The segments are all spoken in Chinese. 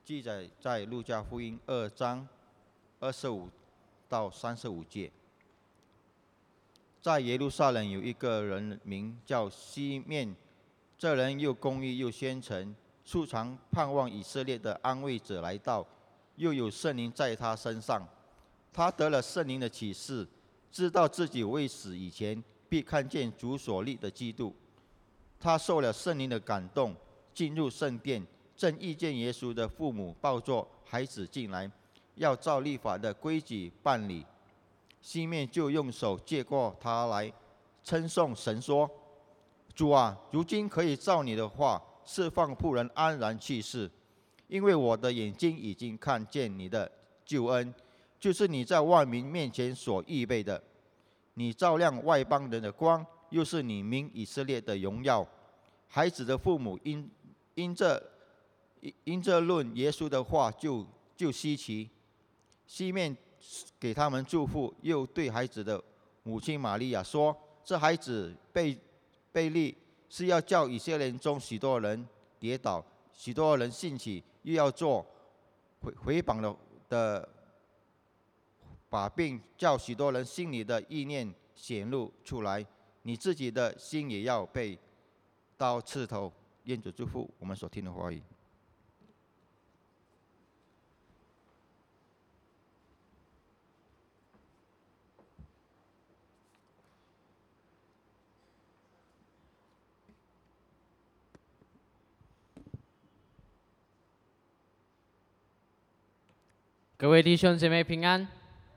记载在路加福音2章25到35节。在耶路撒冷有一个人名叫西面，这人又公义又虔诚，素常盼望以色列的安慰者来到，又有圣灵在他身上。他得了圣灵的启示，知道自己未死以前必看见主所立的基督。他受了圣灵的感动，进入圣殿，正遇见耶稣的父母抱着孩子进来，要照律法的规矩办理。西面就用手接过他来，称颂神说：“主啊，如今可以照你的话释放仆人安然去世，因为我的眼睛已经看见你的救恩，就是你在万民面前所预备的。你照亮外邦人的光，又是你民以色列的荣耀。”孩子的父母因这论耶稣的话就稀奇。西面给他们祝福，又对孩子的母亲玛利亚说：“这孩子被立是要叫以色列人中许多人跌倒，许多人兴起，又要做毁谤的把柄，叫许多人心里的意念显露出来。你自己的心也要被刀刺透。”愿主祝福我们所听的话语。 各位弟兄姐妹平安，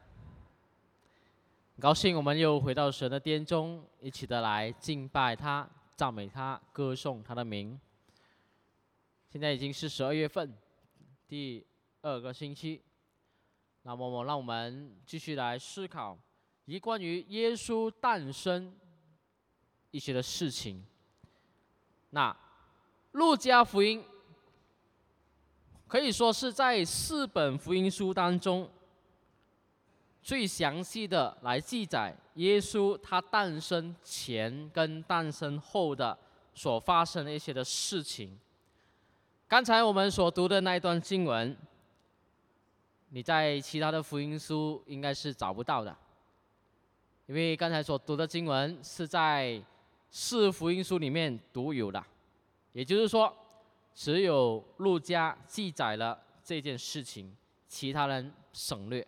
很高兴我们又回到神的殿中，一起的来敬拜他、赞美他、歌颂他的名。现在已经是12月份第2个星期，那么让我们继续来思考关于耶稣诞生一些的事情。那路加福音可以说是在4本福音书当中最详细的来记载耶稣他诞生前跟诞生后的所发生的一些的事情。刚才我们所读的那一段经文，你在其他的福音书应该是找不到的，因为刚才所读的经文是在4福音书里面独有的，也就是说只有路加记载了这件事情，其他人省略。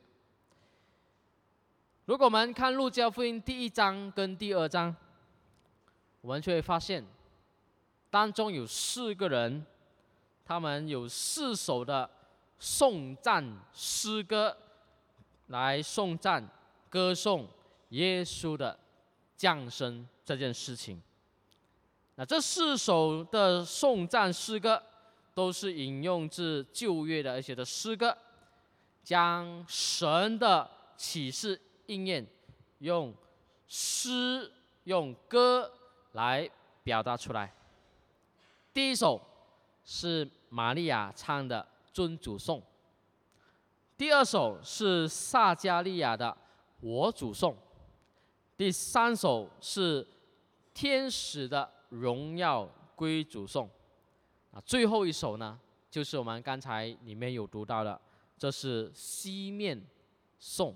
如果我们看路加福音第1章跟第2章，我们就会发现当中有4个人，他们有4首的颂赞诗歌来颂赞歌颂耶稣的降生这件事情。那这4首的颂赞诗歌都是引用自旧约的一些的诗歌，将神的启示应验，用诗用歌来表达出来。第1首是玛利亚唱的尊主颂，第2首是撒加利亚的我主颂，第3首是天使的荣耀归主颂。最后一首呢，就是我们刚才里面有读到的，这是西面颂。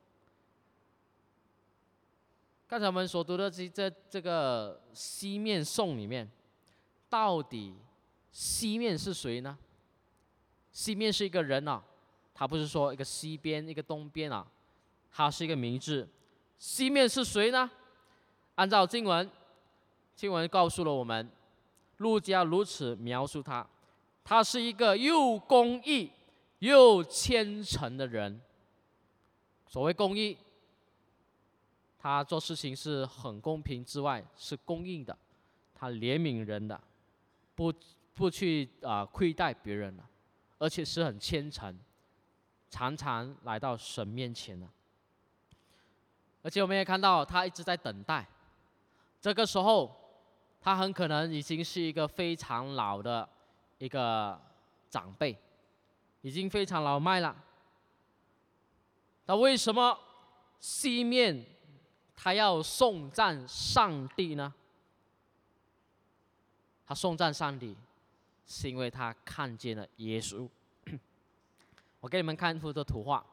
刚才我们所读的这个西面颂里面，到底西面是谁呢？西面是一个人啊，他不是说一个西边一个东边啊，他是一个名字。西面是谁呢？按照经文告诉了我们，路加如此描述他：他是一个又公义又虔诚的人。所谓公义，他做事情是很公平之外，是公义的，他怜悯人的，不去亏待别人的，而且是很虔诚，常常来到神面前的。而且我们也看到他一直在等待，这个时候他很可能已经是一个非常老的一个长辈，已经非常老迈了。那为什么西面他要颂赞上帝呢？他颂赞上帝是因为他看见了耶稣。 我给你们看一幅的图画。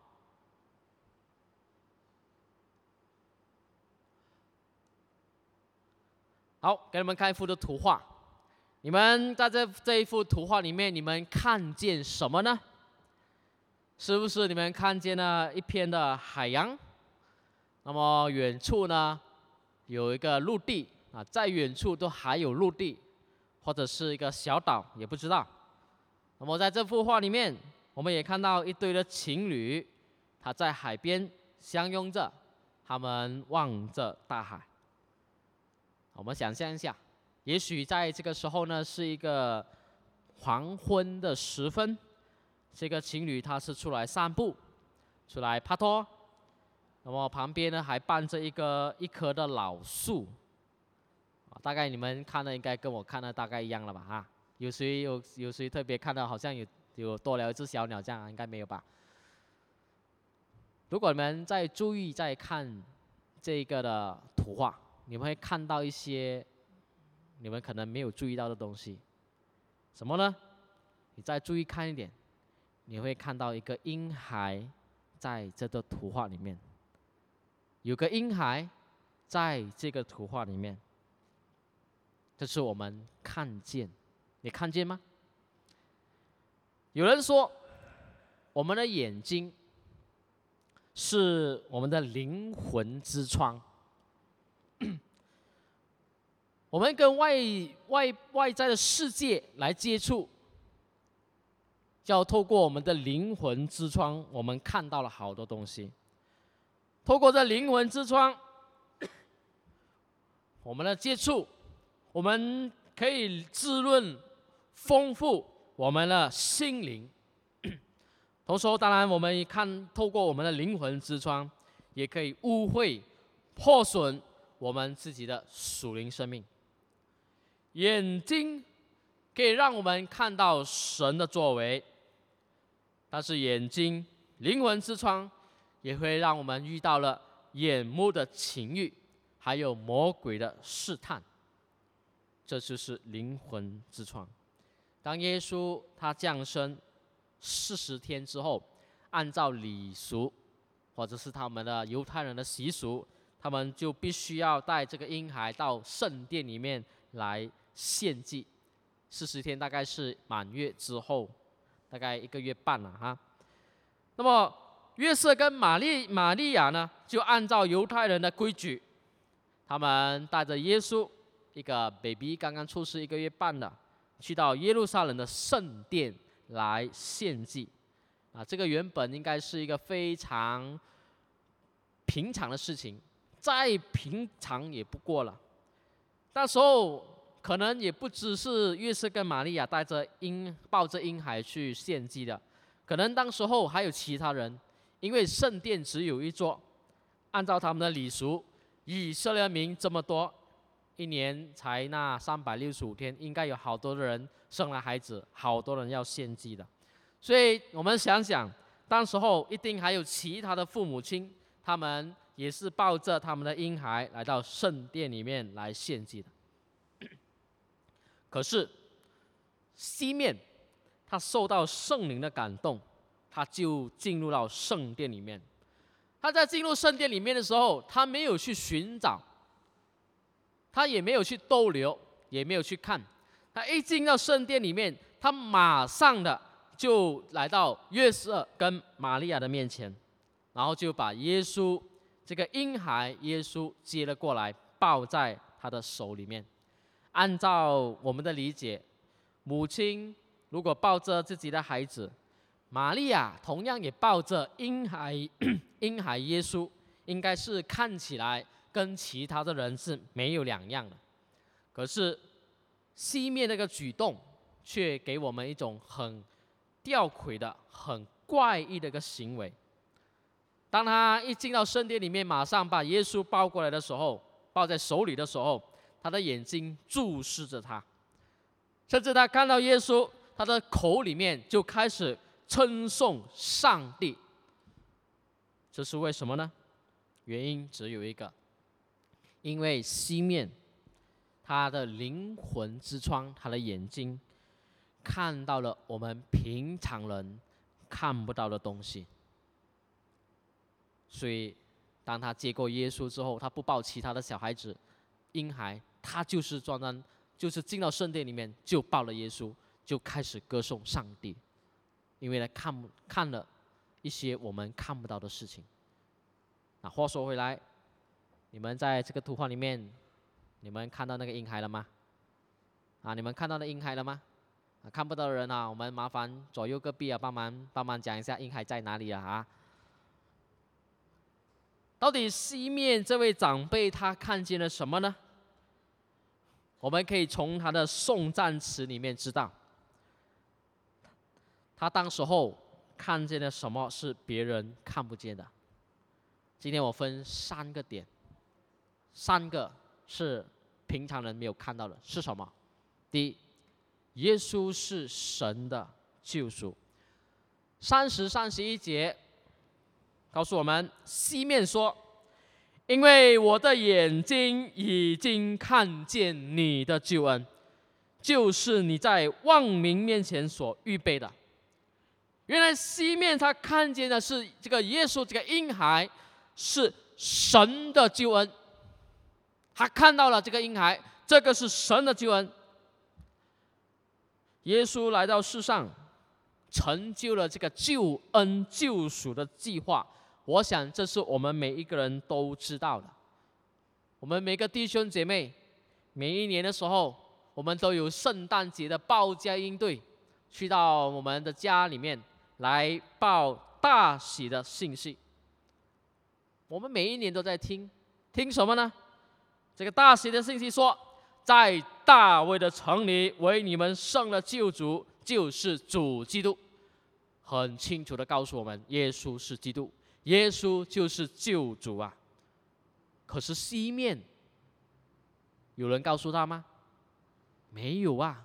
好，给你们看一幅的图画。你们在这一幅图画里面，你们看见什么呢？是不是你们看见了一片的海洋？那么远处呢，有一个陆地啊，在远处都还有陆地，或者是一个小岛，也不知道。那么在这幅画里面，我们也看到一对的情侣，他在海边相拥着，他们望着大海。我们想象一下，也许在这个时候呢，是一个黄昏的时分，这个情侣他是出来散步，出来拍拖，那么旁边呢还伴着一棵的老树，大概你们看的应该跟我看的大概一样了吧？哈，有谁特别看到好像有多了一只小鸟这样？应该没有吧？如果你们再注意再看这个的图画，你们会看到一些你们可能没有注意到的东西，什么呢？你再注意看一点，你会看到一个婴孩在这个图画里面，有个婴孩在这个图画里面，这是我们看见，你看见吗？有人说，我们的眼睛是我们的灵魂之窗。我们跟外在的世界来接触，就要透过我们的灵魂之窗，我们看到了好多东西。透过这灵魂之窗，我们的接触，我们可以滋润、丰富我们的心灵。同时，当然我们透过我们的灵魂之窗，也可以污秽、破损我们自己的属灵生命。眼睛可以让我们看到神的作为，但是眼睛灵魂之窗也会让我们遇到了眼目的情欲，还有魔鬼的试探。这就是灵魂之窗。当耶稣他降生40天之后，按照礼俗或者是他们的犹太人的习俗，他们就必须要带这个婴孩到圣殿里面来献祭。40天大概是满月之后，大概1个月半了哈。那么约瑟跟玛利亚呢，就按照犹太人的规矩，他们带着耶稣一个 baby 刚刚出世1个月半的，去到耶路撒冷的圣殿来献祭。这个原本应该是一个非常平常的事情，再平常也不过了。那时候可能也不只是约瑟跟玛利亚抱着婴孩去献祭的，可能当时候还有其他人，因为圣殿只有一座，按照他们的礼俗，以色列民这么多，一年才那365天，应该有好多的人生了孩子，好多人要献祭的。所以我们想想，当时候一定还有其他的父母亲，他们也是抱着他们的婴孩来到圣殿里面来献祭的。可是西面他受到圣灵的感动，他就进入到圣殿里面。他在进入圣殿里面的时候，他没有去寻找，他也没有去逗留，也没有去看。他一进到圣殿里面，他马上的就来到约瑟跟玛利亚的面前，然后就把耶稣这个婴孩耶稣接了过来，抱在他的手里面。按照我们的理解，母亲如果抱着自己的孩子，玛利亚同样也抱着婴孩耶稣，应该是看起来跟其他的人是没有两样的。可是西面那个举动却给我们一种很吊诡的、很怪异的一个行为。当他一进到圣殿里面，马上把耶稣抱过来的时候，抱在手里的时候，他的眼睛注视着他，甚至他看到耶稣，他的口里面就开始称颂上帝。这是为什么呢？原因只有一个，因为西面他的灵魂之窗，他的眼睛看到了我们平常人看不到的东西。所以，当他接过耶稣之后，他不抱其他的小孩子、婴孩，他就是进到圣殿里面，就抱了耶稣，就开始歌颂上帝，因为他看了一些我们看不到的事情。话说回来，你们在这个图画里面，你们看到那个婴孩了吗？你们看到那婴孩了吗？看不到的人我们麻烦左右隔壁帮忙讲一下婴孩在哪里啊？到底西面这位长辈他看见了什么呢？我们可以从他的颂赞词里面知道，他当时候看见了什么是别人看不见的。今天我分3个点，3个是平常人没有看到的，是什么？第一，耶稣是神的救赎。30、31节告诉我们，西面说：“因为我的眼睛已经看见你的救恩，就是你在万民面前所预备的。”原来西面他看见的是这个耶稣，这个婴孩是神的救恩，他看到了这个婴孩，这个是神的救恩。耶稣来到世上，成就了这个救恩救赎的计划。我想这是我们每一个人都知道的。我们每个弟兄姐妹，每一年的时候，我们都有圣诞节的报佳音队，去到我们的家里面来报大喜的信息。我们每一年都在听什么呢？这个大喜的信息说，在大卫的城里为你们生了救主，就是主基督。很清楚的告诉我们，耶稣是基督，耶稣就是救主啊。可是西面有人告诉他吗？没有啊。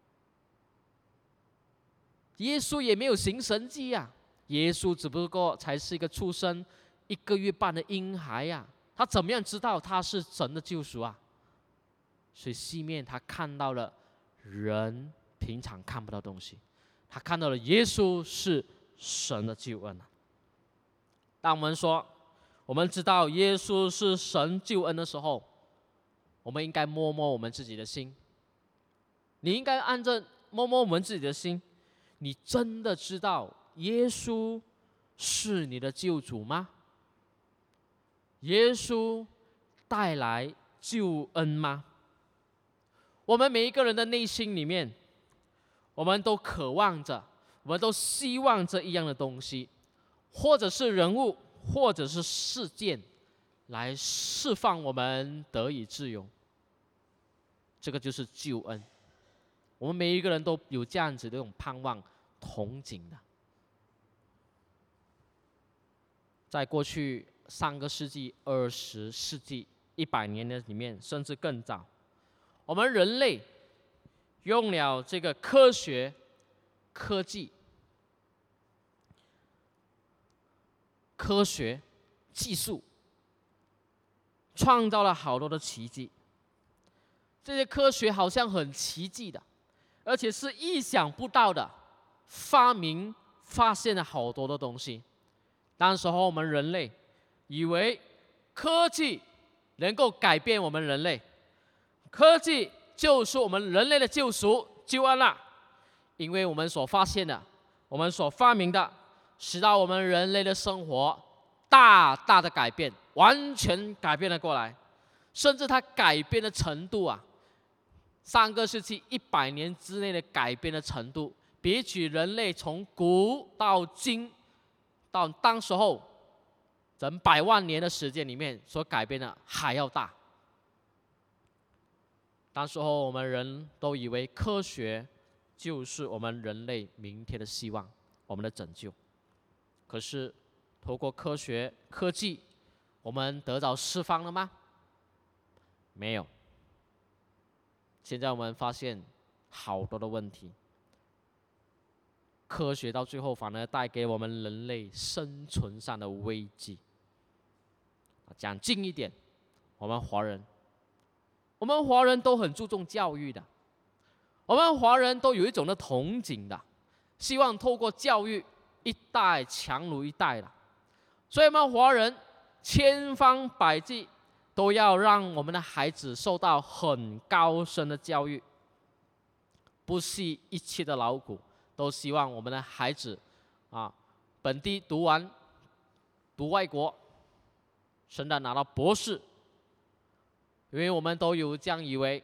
耶稣也没有行神迹啊，耶稣只不过才是一个出生1个月半的婴孩呀，他怎么样知道他是神的救赎啊？所以西面他看到了人平常看不到东西，他看到了耶稣是神的救恩啊。当我们说我们知道耶稣是神救恩的时候，我们应该摸摸我们自己的心。你应该按着摸摸我们自己的心，你真的知道耶稣是你的救主吗？耶稣带来救恩吗？我们每一个人的内心里面，我们都渴望着，我们都希望这一样的东西，或者是人物，或者是事件，来释放我们得以自由。这个就是救恩。我们每一个人都有这样子的一种盼望、憧憬的。在过去3个世纪、20世纪、100年的里面，甚至更早，我们人类用了这个科学、科技、技术，创造了好多的奇迹。这些科学好像很奇迹的，而且是意想不到的，发现了好多的东西。当时候我们人类以为科技能够改变我们人类，科技就是我们人类的救赎、救恩了。因为我们所发现的，我们所发明的，使到我们人类的生活大大的改变，完全改变了过来。甚至它改变的程度3个世纪100年之内的改变的程度，比起人类从古到今到当时候整100万年的时间里面所改变的还要大。当时候我们人都以为科学就是我们人类明天的希望，我们的拯救。可是透过科学科技，我们得到释放了吗？没有。现在我们发现好多的问题，科学到最后反而带给我们人类生存上的危机。讲近一点，我们华人都很注重教育的，我们华人都有一种的憧憬的，希望透过教育一代强如一代了。所以我们华人千方百计都要让我们的孩子受到很高深的教育，不惜一切的劳苦，都希望我们的孩子本地读完，读外国，甚至拿到博士。因为我们都有这样以为，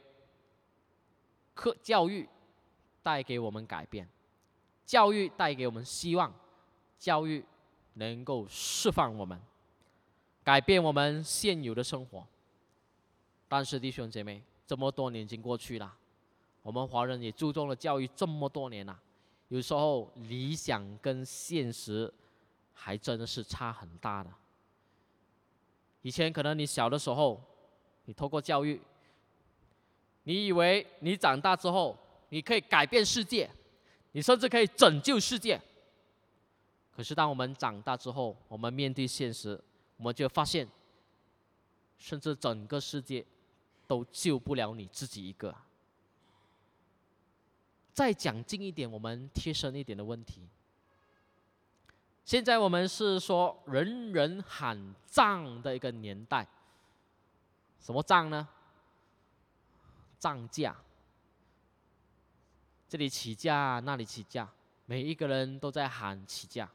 教育带给我们改变，教育带给我们希望，教育能够释放我们，改变我们现有的生活。但是弟兄姐妹，这么多年已经过去了，我们华人也注重了教育这么多年了，有时候理想跟现实还真的是差很大的。以前可能你小的时候，你透过教育，你以为你长大之后你可以改变世界，你甚至可以拯救世界。可是当我们长大之后，我们面对现实，我们就发现，甚至整个世界都救不了你自己一个。再讲近一点，我们贴身一点的问题。现在我们是说人人喊涨的一个年代。什么涨呢？涨价，这里起价，那里起价，每一个人都在喊起价。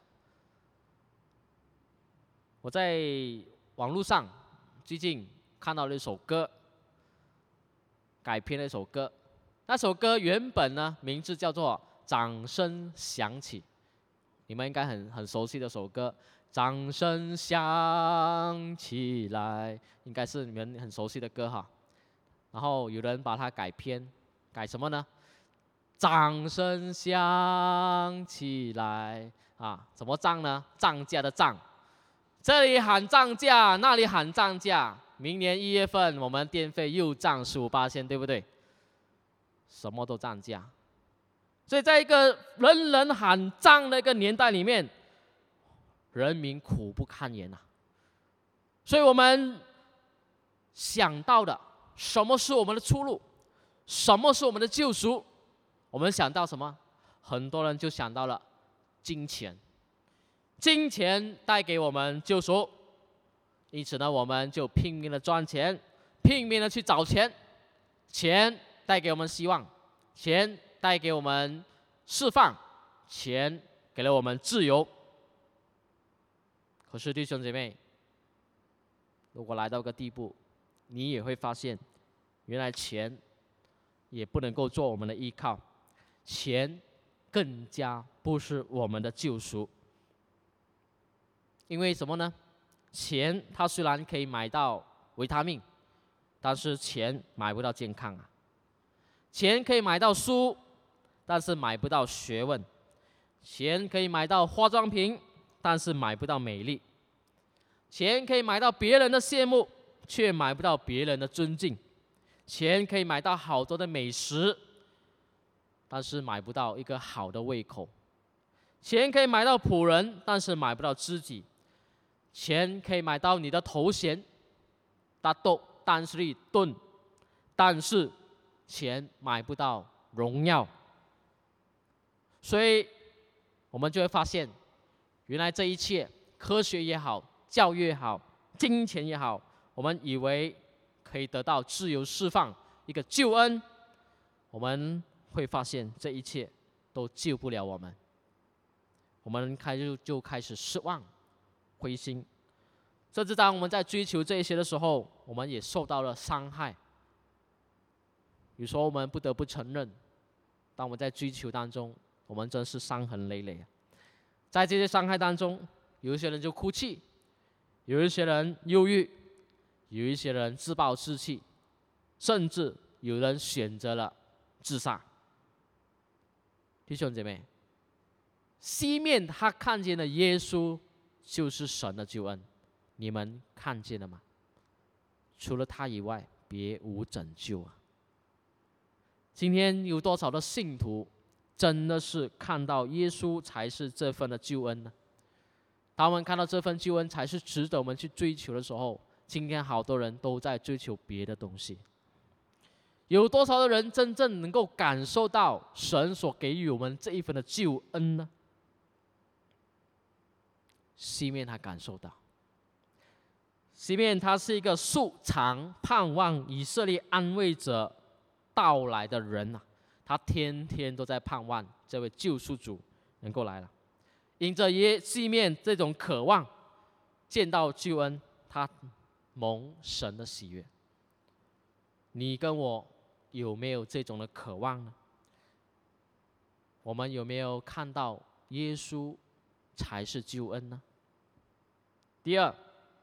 我在网络上最近看到了一首歌，改编了一首歌。那首歌原本呢，名字叫做《掌声响起》，你们应该很熟悉的首歌。掌声响起来，应该是你们很熟悉的歌哈。然后有人把它改编，改什么呢？掌声响起来怎么涨呢？涨价的涨，这里喊涨价，那里喊涨价。明年1月份我们电费又涨15%，对不对？什么都涨价。所以在一个人人喊涨的一个年代里面，人民苦不堪言所以我们想到的，什么是我们的出路？什么是我们的救赎？我们想到什么？很多人就想到了金钱，金钱带给我们救赎。因此呢，我们就拼命的赚钱，拼命的去找钱。钱带给我们希望，钱带给我们释放，钱给了我们自由。可是弟兄姐妹，如果来到个地步，你也会发现，原来钱也不能够做我们的依靠，钱更加不是我们的救赎。因为什么呢？钱它虽然可以买到维他命，但是钱买不到健康钱可以买到书，但是买不到学问；钱可以买到化妆品，但是买不到美丽；钱可以买到别人的羡慕，却买不到别人的尊敬；钱可以买到好多的美食，但是买不到一个好的胃口；钱可以买到仆人，但是买不到知己；钱可以买到你的头衔，但是钱买不到荣耀。所以我们就会发现，原来这一切，科学也好，教育也好，金钱也好，我们以为可以得到自由释放，一个救恩，我们会发现这一切都救不了我们。我们就开始失望、灰心，甚至当我们在追求这一些的时候，我们也受到了伤害。有时候我们不得不承认，当我们在追求当中，我们真是伤痕累累。在这些伤害当中，有一些人就哭泣，有一些人忧郁，有一些人自暴自弃，甚至有人选择了自杀。弟兄姐妹，西面他看见了耶稣就是神的救恩，你们看见了吗？除了他以外，别无拯救今天有多少的信徒真的是看到耶稣才是这份的救恩呢？当我们看到这份救恩才是值得我们去追求的时候，今天好多人都在追求别的东西。有多少的人真正能够感受到神所给予我们这一份的救恩呢？ 西面他感受到，西面他是一个素常盼望以色列安慰者到来的人啊，他天天都在盼望这位救赎主能够来了。因着西面这种渴望见到救恩，他蒙神的喜悦。你跟我有没有这种的渴望呢？我们有没有看到耶稣才是救恩呢？第二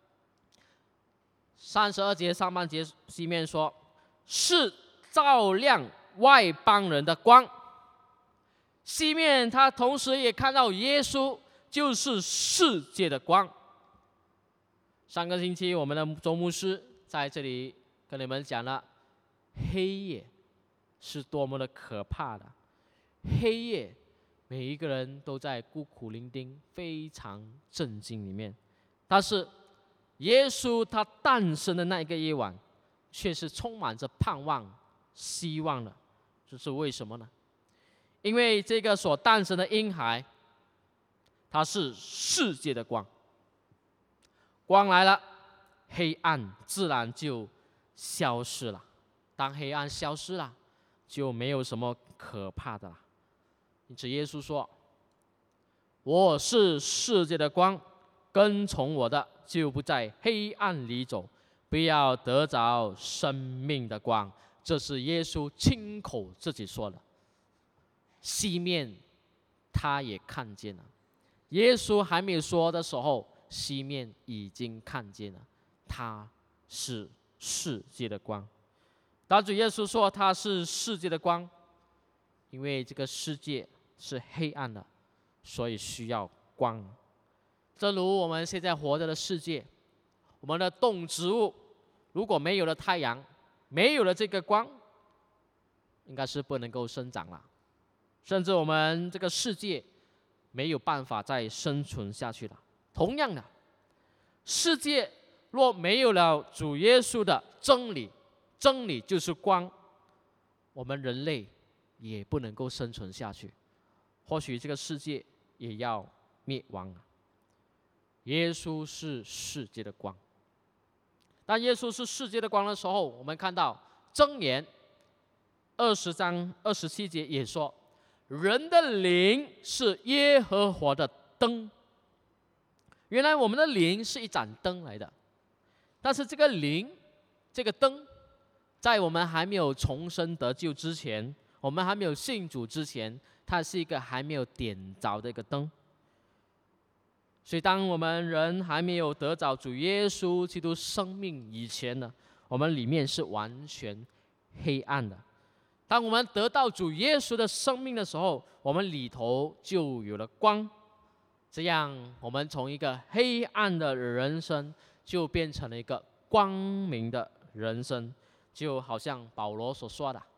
，32节上半节西面说，是照亮外邦人的光。西面他同时也看到耶稣就是世界的光。上个星期我们的周牧师在这里跟你们讲了，黑夜是多么的可怕的。黑夜每一个人都在孤苦伶仃，非常震惊里面。但是耶稣他诞生的那一个夜晚，却是充满着盼望、希望的。这是为什么呢？因为这个所诞生的婴孩，他是世界的光。光来了，黑暗自然就消失了。当黑暗消失了，就没有什么可怕的了。因此耶稣说，我是世界的光，跟从我的就不在黑暗里走，不要得着生命的光。这是耶稣亲口自己说的。西面他也看见了，耶稣还没有说的时候，西面已经看见了，他是世界的光。当主耶稣说他是世界的光，因为这个世界是黑暗的，所以需要光。正如我们现在活着的世界，我们的动植物如果没有了太阳，没有了这个光，应该是不能够生长了。甚至我们这个世界没有办法再生存下去了。同样的，世界若没有了主耶稣的真理，真理就是光，我们人类也不能够生存下去，或许这个世界也要灭亡了。耶稣是世界的光。当耶稣是世界的光的时候，我们看到箴言20章27节也说，人的灵是耶和华的灯。原来我们的灵是一盏灯来的，但是这个灵，这个灯，在我们还没有重生得救之前，我们还没有信主之前，它是一个还没有点着的一个灯。所以当我们人还没有得着主耶稣基督生命以前呢，我们里面是完全黑暗的。当我们得到主耶稣的生命的时候，我们里头就有了光，这样我们从一个黑暗的人生就变成了一个光明的人生。就好像保罗所说的，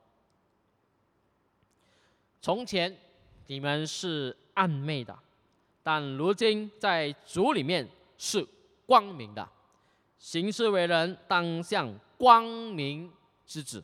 从前你们是暗昧的，但如今在主里面是光明的，行事为人当像光明之子。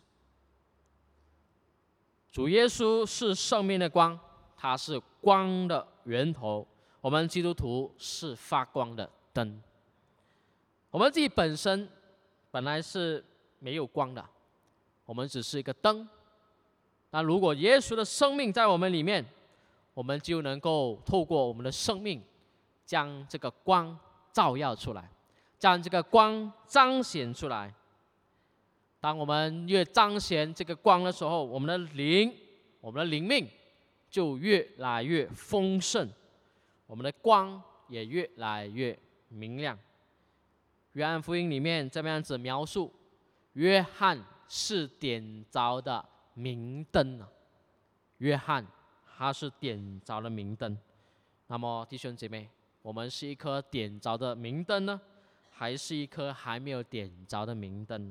主耶稣是生命的光，他是光的源头，我们基督徒是发光的灯。我们自己本身本来是没有光的，我们只是一个灯。那如果耶稣的生命在我们里面，我们就能够透过我们的生命，将这个光照耀出来，将这个光彰显出来。当我们越彰显这个光的时候，我们的灵命就越来越丰盛，我们的光也越来越明亮。约翰福音里面这么样子描述，约翰是点着的明灯啊，约翰他是点着了明灯。那么弟兄姐妹，我们是一颗点着的明灯呢，还是一颗还没有点着的明灯呢？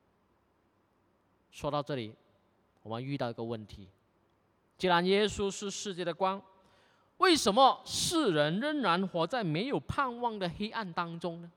说到这里，我们遇到一个问题：既然耶稣是世界的光，为什么世人仍然活在没有盼望的黑暗当中呢？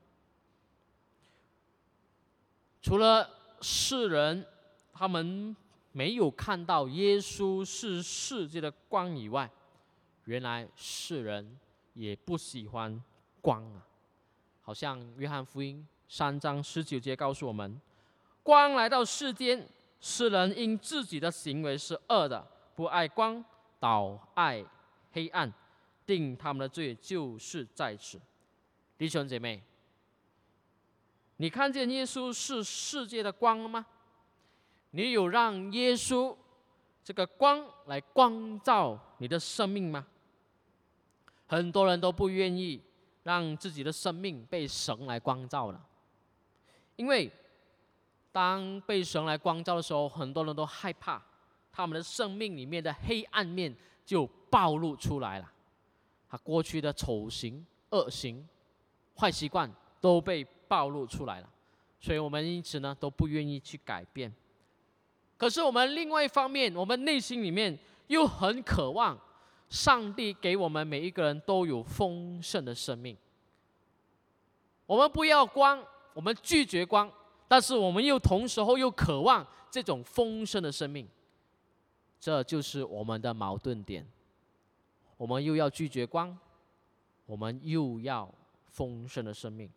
除了世人他们没有看到耶稣是世界的光以外，原来世人也不喜欢光啊，好像约翰福音3章19节告诉我们，光来到世间，世人因自己的行为是恶的，不爱光，倒爱黑暗，定他们的罪就是在此。弟兄姐妹，你看见耶稣是世界的光吗？你有让耶稣这个光来光照你的生命吗？很多人都不愿意让自己的生命被神来光照了，因为当被神来光照的时候，很多人都害怕他们的生命里面的黑暗面就暴露出来了，他过去的丑行、恶行、坏习惯都被暴露出来了，所以我们因此呢都不愿意去改变。可是我们另外一方面，我们内心里面又很渴望上帝给我们每一个人都有丰盛的生命。我们不要光，我们拒绝光，但是我们又同时又渴望这种丰盛的生命，这就是我们的矛盾点。我们又要拒绝光，我们又要丰盛的生命。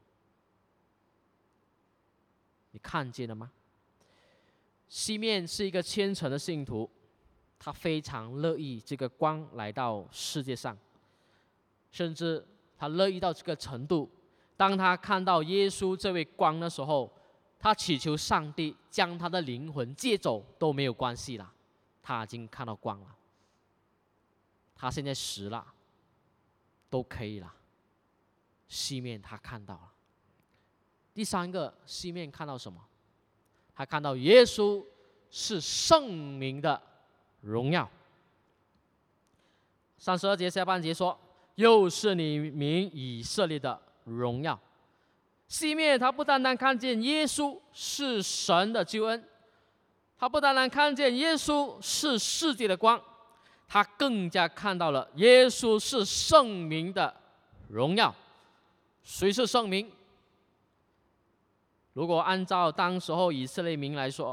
你看见了吗？西面是一个虔诚的信徒，他非常乐意这个光来到世界上，甚至他乐意到这个程度，当他看到耶稣这位光的时候，他祈求上帝将他的灵魂借走都没有关系了，他已经看到光了，他现在死了都可以了。西面他看到了。第三个，西面看到什么？他看到耶稣是圣名的荣耀。32节下半节说，又是你民以色列的荣耀。西面他不单单看见耶稣是神的救恩，他不单单看见耶稣是世界的光，他更加看到了耶稣是圣名的荣耀。谁是圣名？如果按照当时候以色列民来说，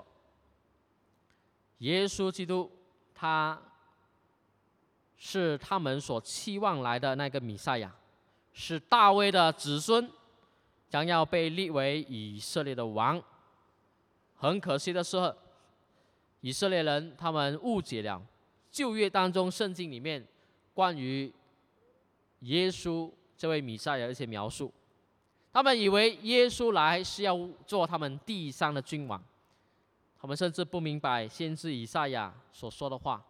耶稣基督他是他们所期望来的那个弥赛亚，是大卫的子孙，将要被立为以色列的王。很可惜的是，以色列人他们误解了旧约当中圣经里面关于耶稣这位弥赛亚的一些描述，他们以为耶稣来是要做他们地上的君王，他们甚至不明白先知以赛亚所说的话。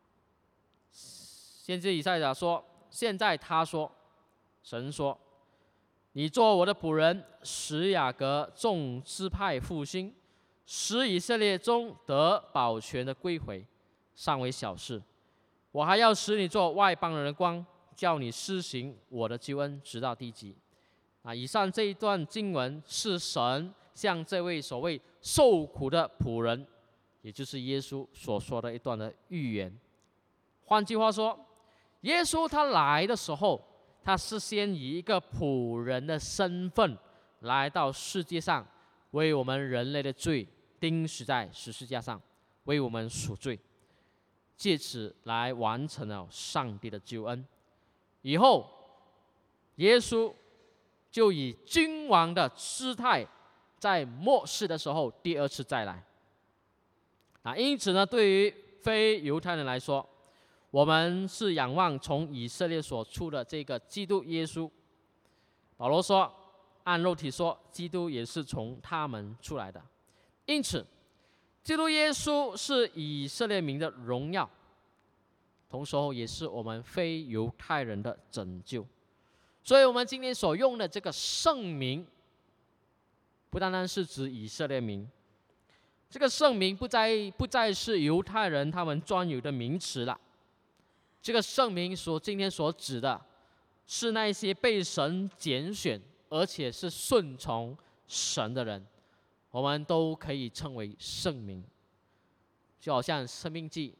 先知以赛亚说，现在他说，神说，你做我的仆人，使雅各众支派复兴，使以色列中得保全的归回，尚为小事。我还要使你做外邦人的光，叫你施行我的救恩，直到地极。以上这一段经文是神向这位所谓受苦的仆人，也就是耶稣所说的一段的预言。换句话说，耶稣他来的时候，他是先以一个仆人的身份来到世界上，为我们人类的罪钉死在十字架上，为我们赎罪，借此来完成了上帝的救恩。以后耶稣就以君王的姿态，在末世的时候第二次再来。因此呢，对于非犹太人来说，我们是仰望从以色列所出的这个基督耶稣。保罗说，按肉体说，基督也是从他们出来的。因此，基督耶稣是以色列民的荣耀，同时也是我们非犹太人的拯救。所以我们今天所用的这个圣名，不单单是指以色列民，这个圣名不再是犹太人他们专有的名词了。这个圣名今天所指的是那些被神拣选而且是顺从神的人，我们都可以称为圣名。就好像申命记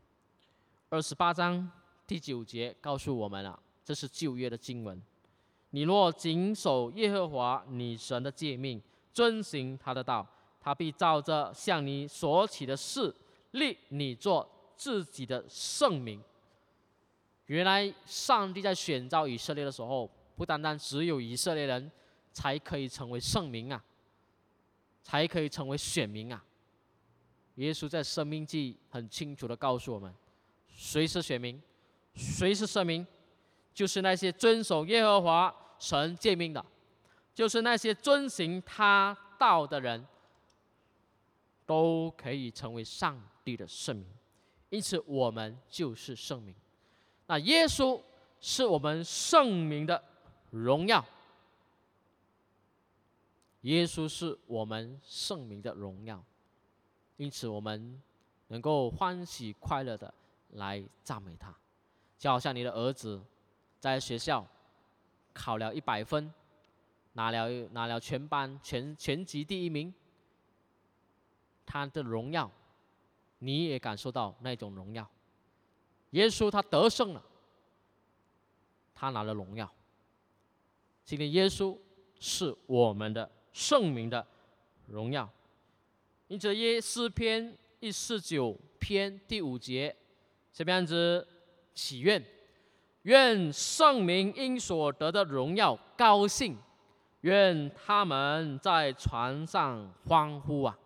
28章第9节告诉我们了，这是旧约的经文，你若谨守耶和华你神的诫命，遵行他的道，他必照着向你所起的事立你做自己的圣名。原来上帝在选召以色列的时候， 不单单只有以色列人才可以成为圣民啊，才可以成为选民啊。耶稣在申命记很清楚的告诉我们，谁是选民，谁是圣民，就是那些遵守耶和华神诫命的，就是那些遵行他道的人，都可以成为上帝的圣民。因此我们就是圣民。那耶稣是我们圣民的荣耀，耶稣是我们圣民的荣耀。因此我们能够欢喜快乐的来赞美他。就好像你的儿子在学校考了100分，拿了全班全级第1名，他的荣耀你也感受到那种荣耀。耶稣他得胜了，他拿了荣耀。今天耶稣是我们的圣民的荣耀。因此诗篇149篇第5节这样子祈愿：愿圣民因所得的荣耀高兴，愿他们在船上欢呼啊！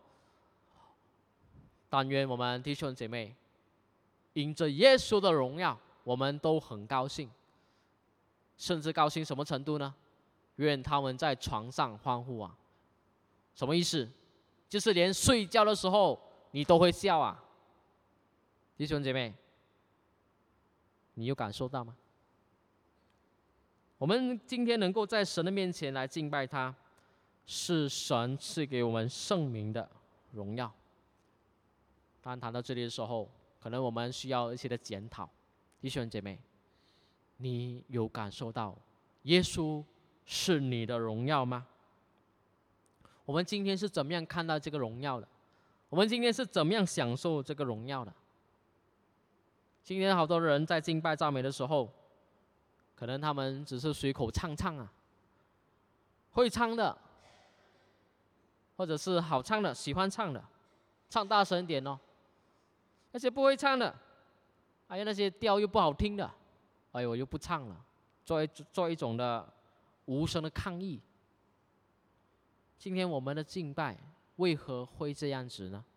但愿我们弟兄姐妹因着耶稣的荣耀，我们都很高兴，甚至高兴什么程度呢？愿他们在床上欢呼啊！什么意思？就是连睡觉的时候你都会笑啊！弟兄姐妹，你有感受到吗？我们今天能够在神的面前来敬拜他，是神赐给我们圣民的荣耀。当然谈到这里的时候，可能我们需要一些的检讨。弟兄姐妹，你有感受到耶稣是你的荣耀吗？我们今天是怎么样看到这个荣耀的？我们今天是怎么样享受这个荣耀的？今天好多人在敬拜赞美的时候，可能他们只是随口唱唱啊，会唱的，或者是好唱的、喜欢唱的，唱大声一点哦。那些不会唱的，还有那些调又不好听的，哎，我又不唱了，做一种的无声的抗议。今天我们的敬拜为何会这样子呢？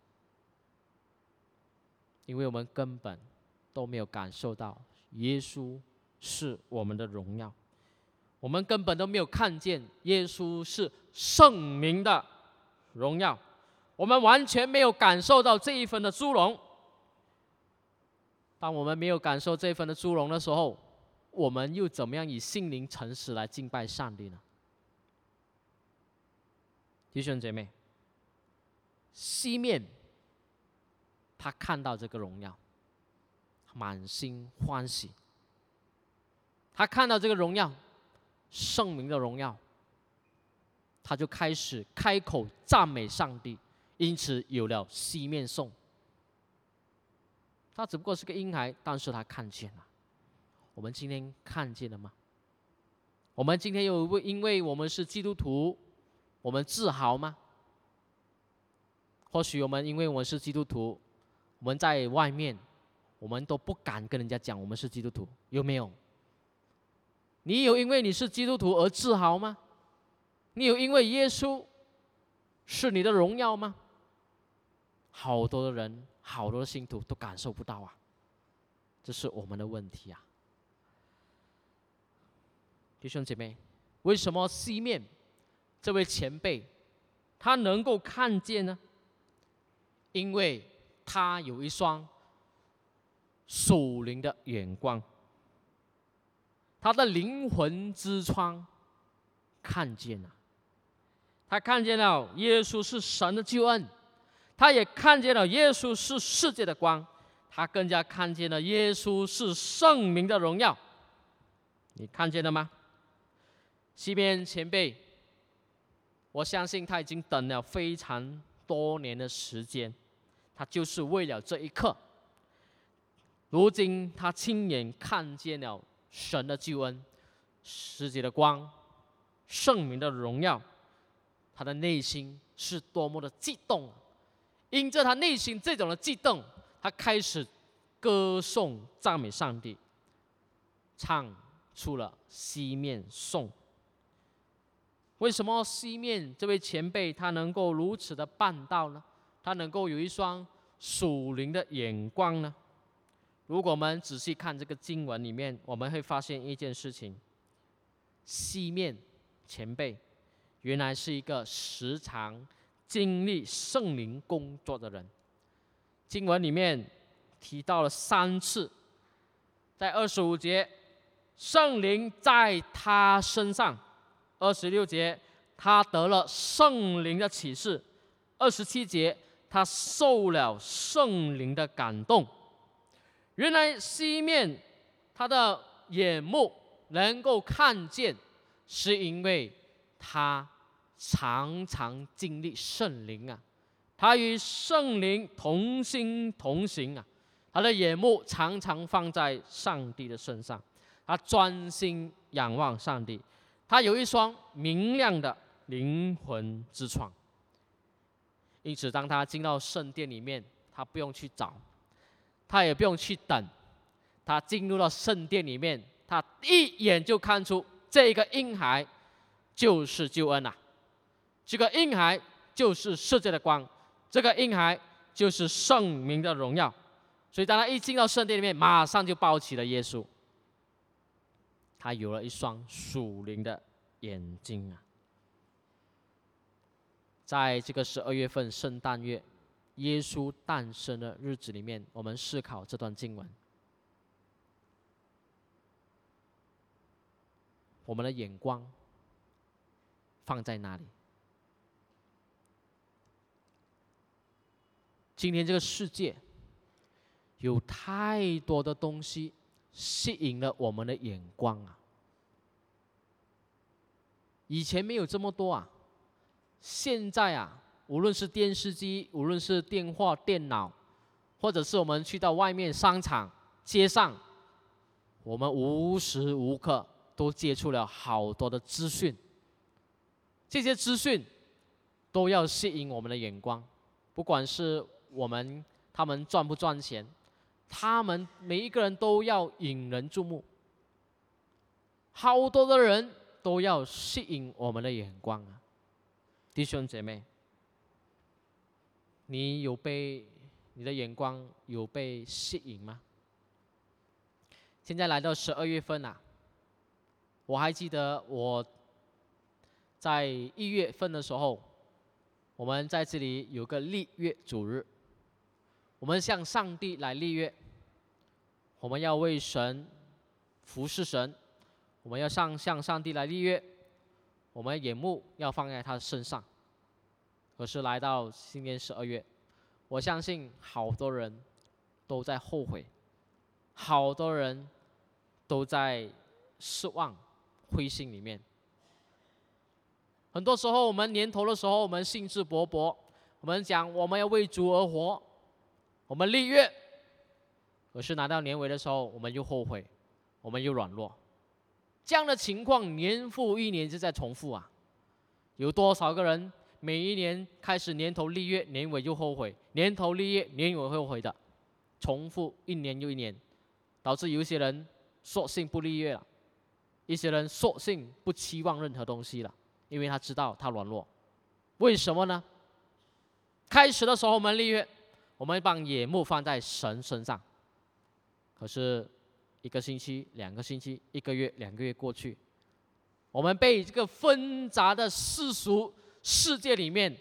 因为我们根本都没有感受到耶稣是我们的荣耀，我们根本都没有看见耶稣是圣民的荣耀，我们完全没有感受到这一份的殊荣。当我们没有感受这一份的殊荣的时候，我们又怎么样以心灵诚实来敬拜上帝呢？弟兄姐妹，西面他看到这个荣耀，满心欢喜。他看到这个荣耀，圣民的荣耀，他就开始开口赞美上帝，因此有了西面颂。他只不过是个婴孩，但是他看见了。我们今天看见了吗？我们今天有因为我们是基督徒，我们自豪吗？或许我们因为我们是基督徒，我们在外面我们都不敢跟人家讲我们是基督徒，有没有？你有因为你是基督徒而自豪吗？你有因为耶稣是你的荣耀吗？好多的人，好多的信徒都感受不到啊，这是我们的问题啊。弟兄姐妹，为什么西面这位前辈他能够看见呢？因为他有一双属灵的眼光，他的灵魂之窗看见了，他看见了耶稣是神的救恩，他也看见了耶稣是世界的光，他更加看见了耶稣是圣民的荣耀。你看见了吗？西面前辈，我相信他已经等了非常多年的时间，他就是为了这一刻。如今他亲眼看见了神的救恩、世界的光、圣民的荣耀，他的内心是多么的激动！因着他内心这种的激动，他开始歌颂赞美上帝，唱出了西面颂。为什么西面这位前辈他能够如此的办到呢？他能够有一双属灵的眼光呢？如果我们仔细看这个经文里面，我们会发现一件事情：西面前辈原来是一个时常经历圣灵工作的人。经文里面提到了3次，在25节，圣灵在他身上；26节，他得了圣灵的启示；27节，他受了圣灵的感动。原来西面他的眼目能够看见，是因为他常常经历圣灵啊，他与圣灵同心同行啊，他的眼目常常放在上帝的身上，他专心仰望上帝，他有一双明亮的灵魂之窗。因此当他进到圣殿里面，他不用去找，他也不用去等，他进入到圣殿里面，他一眼就看出这个婴孩就是救恩啊，这个婴孩就是世界的光，这个婴孩就是圣名的荣耀。所以当他一进到圣殿里面，马上就抱起了耶稣，他有了一双属灵的眼睛啊。在这个12月份圣诞月，耶稣诞生的日子里面，我们思考这段经文，我们的眼光放在哪里？今天这个世界有太多的东西吸引了我们的眼光啊！以前没有这么多啊，现在啊，无论是电视机，无论是电话、电脑，或者是我们去到外面商场、街上，我们无时无刻都接触了好多的资讯，这些资讯都要吸引我们的眼光，不管是他们赚不赚钱，他们每一个人都要引人注目，好多的人都要吸引我们的眼光啊！弟兄姐妹，你的眼光有被吸引吗？现在来到12月份啊，我还记得我在1月份的时候，我们在这里有个立约主日，我们向上帝来立约，我们要为神服侍神，我们要向上帝来立约，我们的眼目要放在他的身上。可是来到今年12月，我相信好多人都在后悔，好多人都在失望、灰心里面。很多时候我们年头的时候，我们兴致勃勃，我们讲我们要为主而活，我们立约，可是拿到年尾的时候，我们又后悔，我们又软弱。这样的情况年复一年就在重复啊！有多少个人每一年开始年头立约，年尾又后悔，年头立约，年尾后悔的，重复一年又一年，导致有一些人索性不立约了，一些人索性不期望任何东西了，因为他知道他软弱。为什么呢？开始的时候我们立约，我们把眼目放在神身上，可是1个星期、2个星期、1个月、2个月过去，我们被这个纷杂的世俗世界里面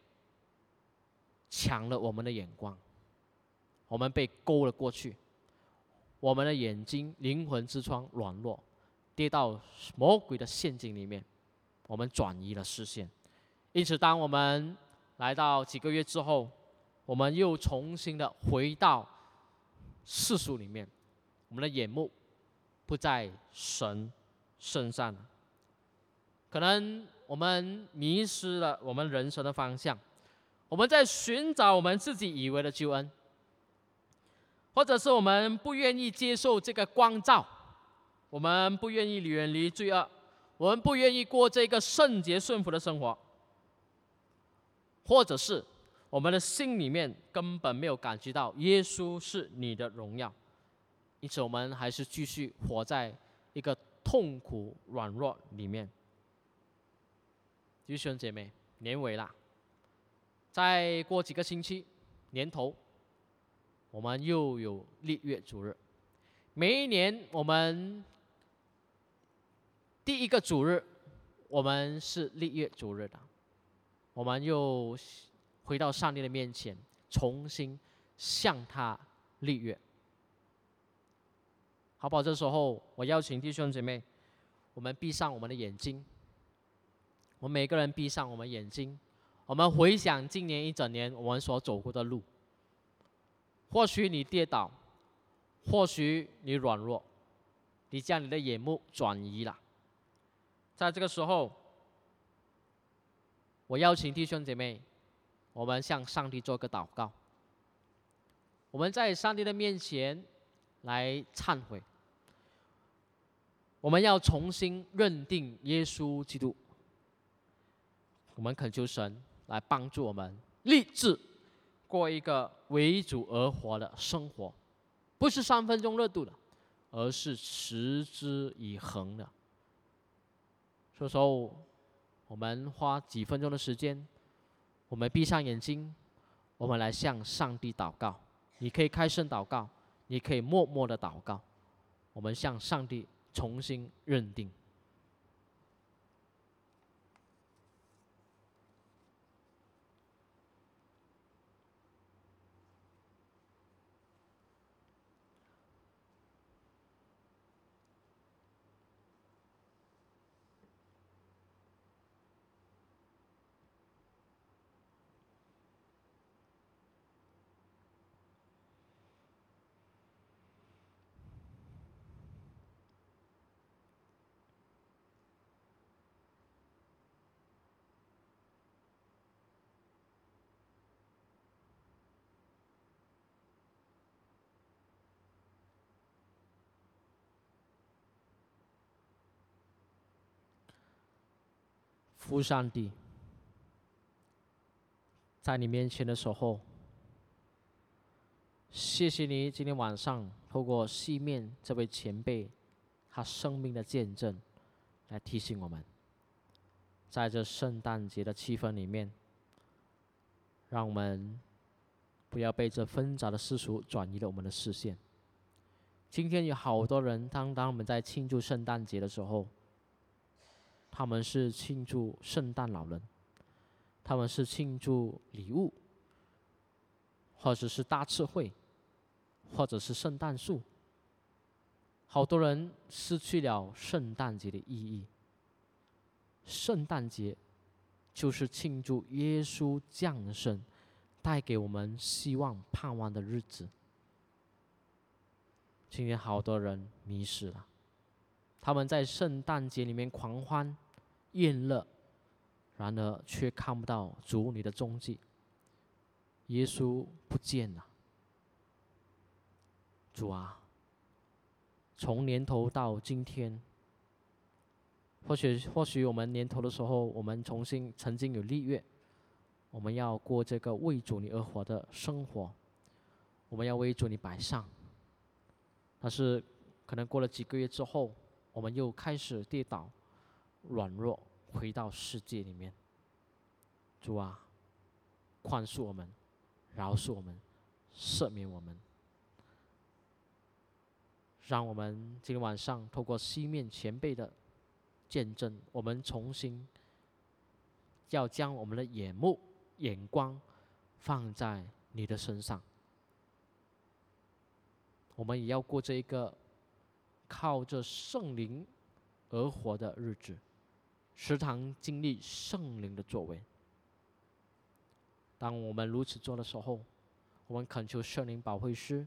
抢了我们的眼光，我们被勾了过去，我们的眼睛、灵魂之窗软弱，跌到魔鬼的陷阱里面，我们转移了视线。因此当我们来到几个月之后，我们又重新的回到世俗里面，我们的眼目不在神身上，可能我们迷失了我们人生的方向，我们在寻找我们自己以为的救恩，或者是我们不愿意接受这个光照，我们不愿意远离罪恶，我们不愿意过这个圣洁顺服的生活，或者是我们的心里面根本没有感觉到耶稣是你的荣耀，因此我们还是继续活在一个痛苦软弱里面。弟兄姐妹，年尾啦，再过几个星期，年头，我们又有历月主日。每一年我们第一个主日，我们是历月主日的，我们又回到上帝的面前，重新向他立约。好不好？这时候我邀请弟兄姐妹，我们闭上我们的眼睛，我们每个人闭上我们眼睛，我们回想今年一整年我们所走过的路。或许你跌倒，或许你软弱，你将你的眼目转移了。在这个时候，我邀请弟兄姐妹，我们向上帝做个祷告。我们在上帝的面前来忏悔，我们要重新认定耶稣基督。我们恳求神来帮助我们立志过一个为主而活的生活，不是3分钟热度的，而是持之以恒的。这时候我们花几分钟的时间，我们闭上眼睛，我们来向上帝祷告。你可以开声祷告，你可以默默的祷告，我们向上帝重新认定。父上帝，在你面前的时候，谢谢你今天晚上透过西面这位前辈他生命的见证来提醒我们，在这圣诞节的气氛里面，让我们不要被这纷杂的世俗转移了我们的视线。今天有好多人，当我们在庆祝圣诞节的时候，他们是庆祝圣诞老人，他们是庆祝礼物，或者是大智慧，或者是圣诞树。好多人失去了圣诞节的意义。圣诞节就是庆祝耶稣降生，带给我们希望盼望的日子。今天好多人迷失了，他们在圣诞节里面狂欢宴乐，然而却看不到主你的踪迹，耶稣不见了。主啊，从年头到今天，或许我们年头的时候，我们曾经有立约，我们要过这个为主你而活的生活，我们要为主你摆上。但是可能过了几个月之后，我们又开始跌倒软弱，回到世界里面。主啊，宽恕我们，饶恕我们，赦免我们，让我们今天晚上透过西面前辈的见证，我们重新要将我们的眼光放在你的身上。我们也要过这一个靠着圣灵而活的日子，时常经历圣灵的作为。当我们如此做的时候，我们恳求圣灵保惠师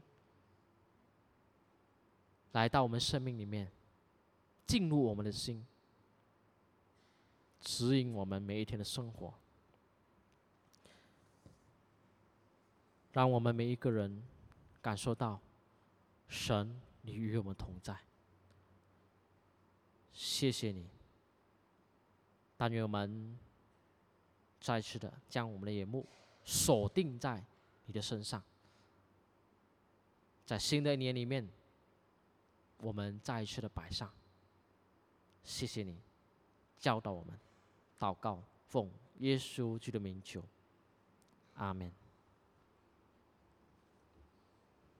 来到我们生命里面，进入我们的心，指引我们每一天的生活，让我们每一个人感受到神你与我们同在。谢谢你，但愿我们再次的将我们的眼目锁定在你的身上，在新的一年里面，我们再一次的摆上， 谢谢你教导我们，祷告奉耶稣基督的名求，阿门。